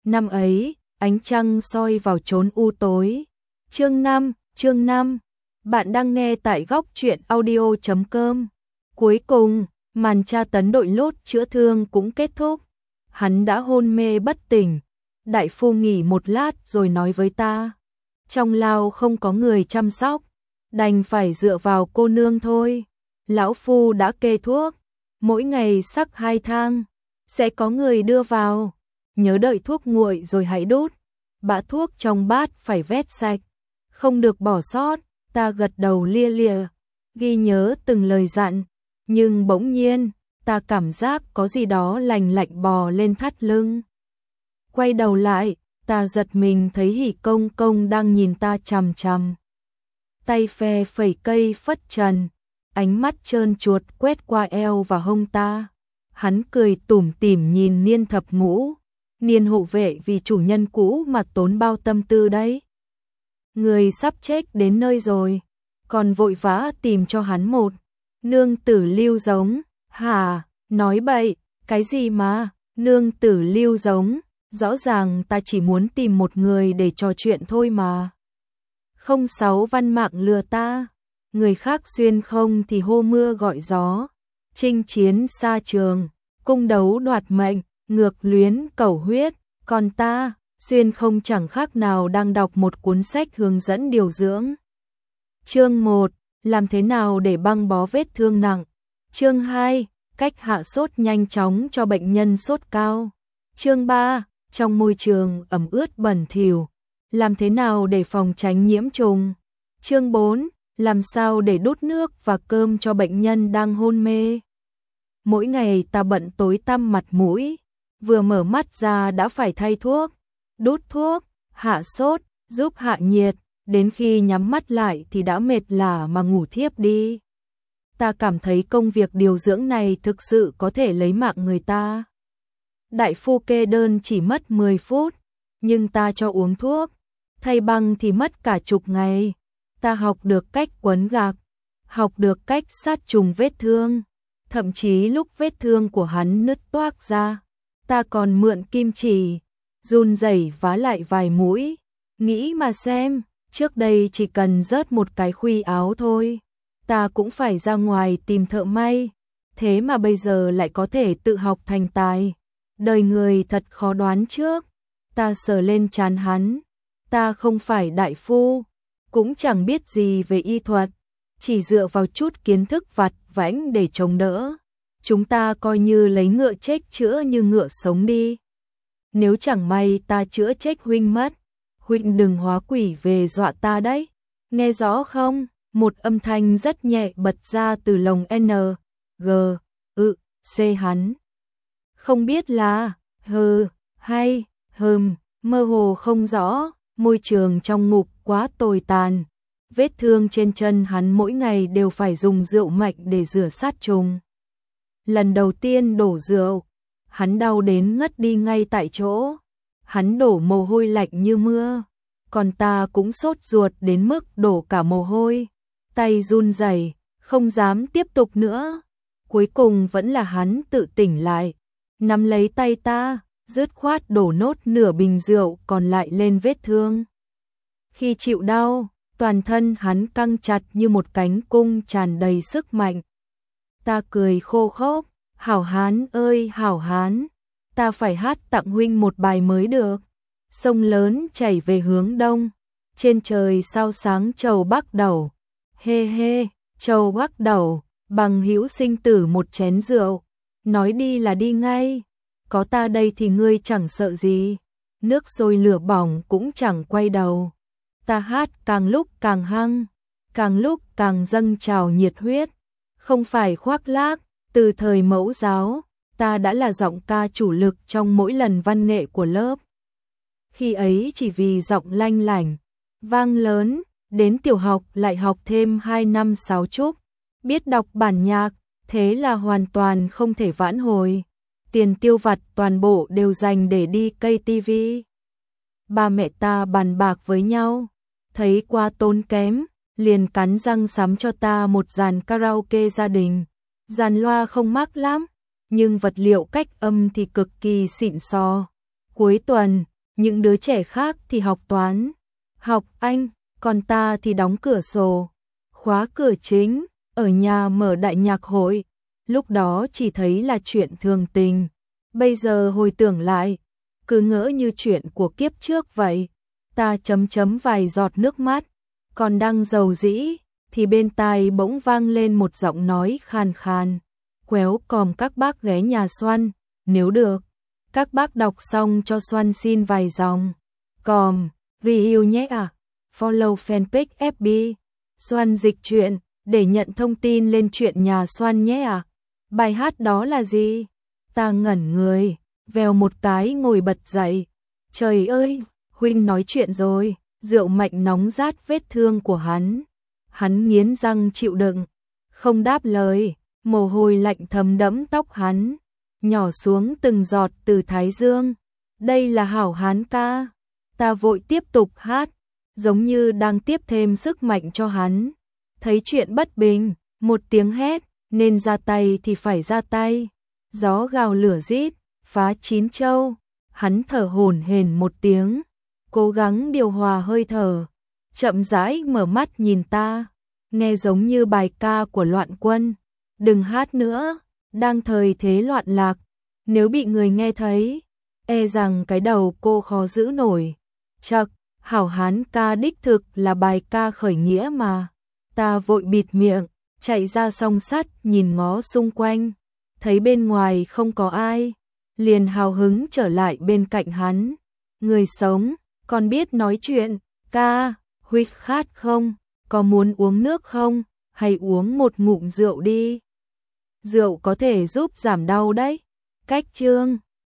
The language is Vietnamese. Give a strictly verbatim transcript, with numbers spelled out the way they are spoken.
Năm ấy, ánh trăng soi vào chốn u tối. Chương năm, chương năm. Bạn đang nghe tại góc truyện audio chấm com. Cuối cùng, màn tra tấn đội lốt chữa thương cũng kết thúc. Hắn đã hôn mê bất tỉnh. Đại phu nghỉ một lát rồi nói với ta. Trong lao không có người chăm sóc, đành phải dựa vào cô nương thôi. Lão phu đã kê thuốc, mỗi ngày sắc hai thang, sẽ có người đưa vào. Nhớ đợi thuốc nguội rồi hãy đút. Bã thuốc trong bát phải vét sạch, không được bỏ sót. Ta gật đầu lia lịa, ghi nhớ từng lời dặn. Nhưng bỗng nhiên, ta cảm giác có gì đó lành lạnh bò lên thắt lưng. Quay đầu lại, ta giật mình thấy Hỉ Công Công đang nhìn ta chằm chằm. Tay phe phẩy cây phất trần, ánh mắt trơn chuột quét qua eo và hông ta. Hắn cười tủm tỉm nhìn Niên thập ngũ, Niên hộ vệ vì chủ nhân cũ mà tốn bao tâm tư đấy. Người sắp chết đến nơi rồi, còn vội vã tìm cho hắn một nương tử lưu giống. Hả, nói bậy, cái gì mà nương tử lưu giống, rõ ràng ta chỉ muốn tìm một người để trò chuyện thôi mà. Không sáu văn mạng lừa ta, người khác xuyên không thì hô mưa gọi gió, chinh chiến xa trường, cung đấu đoạt mệnh, ngược luyến cầu huyết, còn ta, xuyên không chẳng khác nào đang đọc một cuốn sách hướng dẫn điều dưỡng. Chương một, làm thế nào để băng bó vết thương nặng. Chương hai, cách hạ sốt nhanh chóng cho bệnh nhân sốt cao. Chương ba, trong môi trường ẩm ướt bẩn thỉu, làm thế nào để phòng tránh nhiễm trùng. Chương bốn, làm sao để đút nước và cơm cho bệnh nhân đang hôn mê. Mỗi ngày ta bận tối tăm mặt mũi, vừa mở mắt ra đã phải thay thuốc, đút thuốc, hạ sốt, giúp hạ nhiệt, đến khi nhắm mắt lại thì đã mệt lả mà ngủ thiếp đi. Ta cảm thấy công việc điều dưỡng này thực sự có thể lấy mạng người ta. Đại phu kê đơn chỉ mất mười phút, nhưng ta cho uống thuốc, thay băng thì mất cả chục ngày. Ta học được cách quấn gạc, học được cách sát trùng vết thương, thậm chí lúc vết thương của hắn nứt toác ra, ta còn mượn kim chỉ, run rẩy vá lại vài mũi. Nghĩ mà xem, trước đây chỉ cần rớt một cái khuy áo thôi, ta cũng phải ra ngoài tìm thợ may, thế mà bây giờ lại có thể tự học thành tài. Đời người thật khó đoán trước. Ta sờ lên trán hắn, ta không phải đại phu, cũng chẳng biết gì về y thuật, chỉ dựa vào chút kiến thức vặt vãnh để chống đỡ. Chúng ta coi như lấy ngựa chết chữa như ngựa sống đi. Nếu chẳng may ta chữa chết huynh mất, huynh đừng hóa quỷ về dọa ta đấy. Nghe rõ không? Một âm thanh rất nhẹ bật ra từ lồng N, G, ự, C hắn. Không biết là hừ hay hừm, mơ hồ không rõ. Môi trường trong ngục quá tồi tàn. Vết thương trên chân hắn mỗi ngày đều phải dùng rượu mạnh để rửa sát trùng. Lần đầu tiên đổ rượu, hắn đau đến ngất đi ngay tại chỗ. Hắn đổ mồ hôi lạnh như mưa, còn ta cũng sốt ruột đến mức đổ cả mồ hôi. Tay run rẩy, không dám tiếp tục nữa. Cuối cùng vẫn là hắn tự tỉnh lại, nắm lấy tay ta, dứt khoát đổ nốt nửa bình rượu còn lại lên vết thương. Khi chịu đau, toàn thân hắn căng chặt như một cánh cung tràn đầy sức mạnh. Ta cười khô khốc, hảo hán ơi hảo hán, ta phải hát tặng huynh một bài mới được. Sông lớn chảy về hướng đông, trên trời sao sáng trầu bắc đầu. Hê hê, trầu bắc đầu, bằng hữu sinh tử một chén rượu, nói đi là đi ngay. Có ta đây thì ngươi chẳng sợ gì, nước sôi lửa bỏng cũng chẳng quay đầu. Ta hát càng lúc càng hăng, càng lúc càng dâng trào nhiệt huyết, không phải khoác lác. Từ thời mẫu giáo, ta đã là giọng ca chủ lực trong mỗi lần văn nghệ của lớp. Khi ấy chỉ vì giọng lanh lảnh, vang lớn, đến tiểu học lại học thêm hai năm sáo trúc, biết đọc bản nhạc, thế là hoàn toàn không thể vãn hồi. Tiền tiêu vặt toàn bộ đều dành để đi cây tivi. Ba mẹ ta bàn bạc với nhau, thấy qua tốn kém, liền cắn răng sắm cho ta một dàn karaoke gia đình. Dàn loa không mắc lắm, nhưng vật liệu cách âm thì cực kỳ xịn sò. Cuối tuần, những đứa trẻ khác thì học toán, học Anh, còn ta thì đóng cửa sổ, khóa cửa chính, ở nhà mở đại nhạc hội. Lúc đó chỉ thấy là chuyện thường tình, bây giờ hồi tưởng lại, cứ ngỡ như chuyện của kiếp trước vậy. Ta chấm chấm vài giọt nước mắt, còn đang dầu dĩ, thì bên tai bỗng vang lên một giọng nói khàn khàn. Quéo còm các bác ghé nhà Xoan, nếu được, các bác đọc xong cho Xoan xin vài dòng. Còm, review nhé à, follow fanpage ép bê, Xoan dịch truyện, để nhận thông tin lên chuyện nhà Xoan nhé à. Bài hát đó là gì? Ta ngẩn người, vèo một cái ngồi bật dậy. Trời ơi, huynh nói chuyện rồi, rượu mạnh nóng rát vết thương của hắn. Hắn nghiến răng chịu đựng, không đáp lời, mồ hôi lạnh thấm đẫm tóc hắn, nhỏ xuống từng giọt từ thái dương. Đây là hảo hán ca. Ta vội tiếp tục hát, giống như đang tiếp thêm sức mạnh cho hắn. Thấy chuyện bất bình, một tiếng hét, nên ra tay thì phải ra tay. Gió gào lửa rít, phá chín châu. Hắn thở hổn hển một tiếng, cố gắng điều hòa hơi thở, chậm rãi mở mắt nhìn ta, nghe giống như bài ca của Loạn Quân. Đừng hát nữa, đang thời thế loạn lạc, nếu bị người nghe thấy, e rằng cái đầu cô khó giữ nổi. Chậc, hảo hán ca đích thực là bài ca khởi nghĩa mà. Ta vội bịt miệng, chạy ra song sắt nhìn ngó xung quanh, thấy bên ngoài không có ai, liền hào hứng trở lại bên cạnh hắn. Người sống, còn biết nói chuyện, ca, huynh khát không, có muốn uống nước không, hay uống một ngụm rượu đi. Rượu có thể giúp giảm đau đấy. Cách chương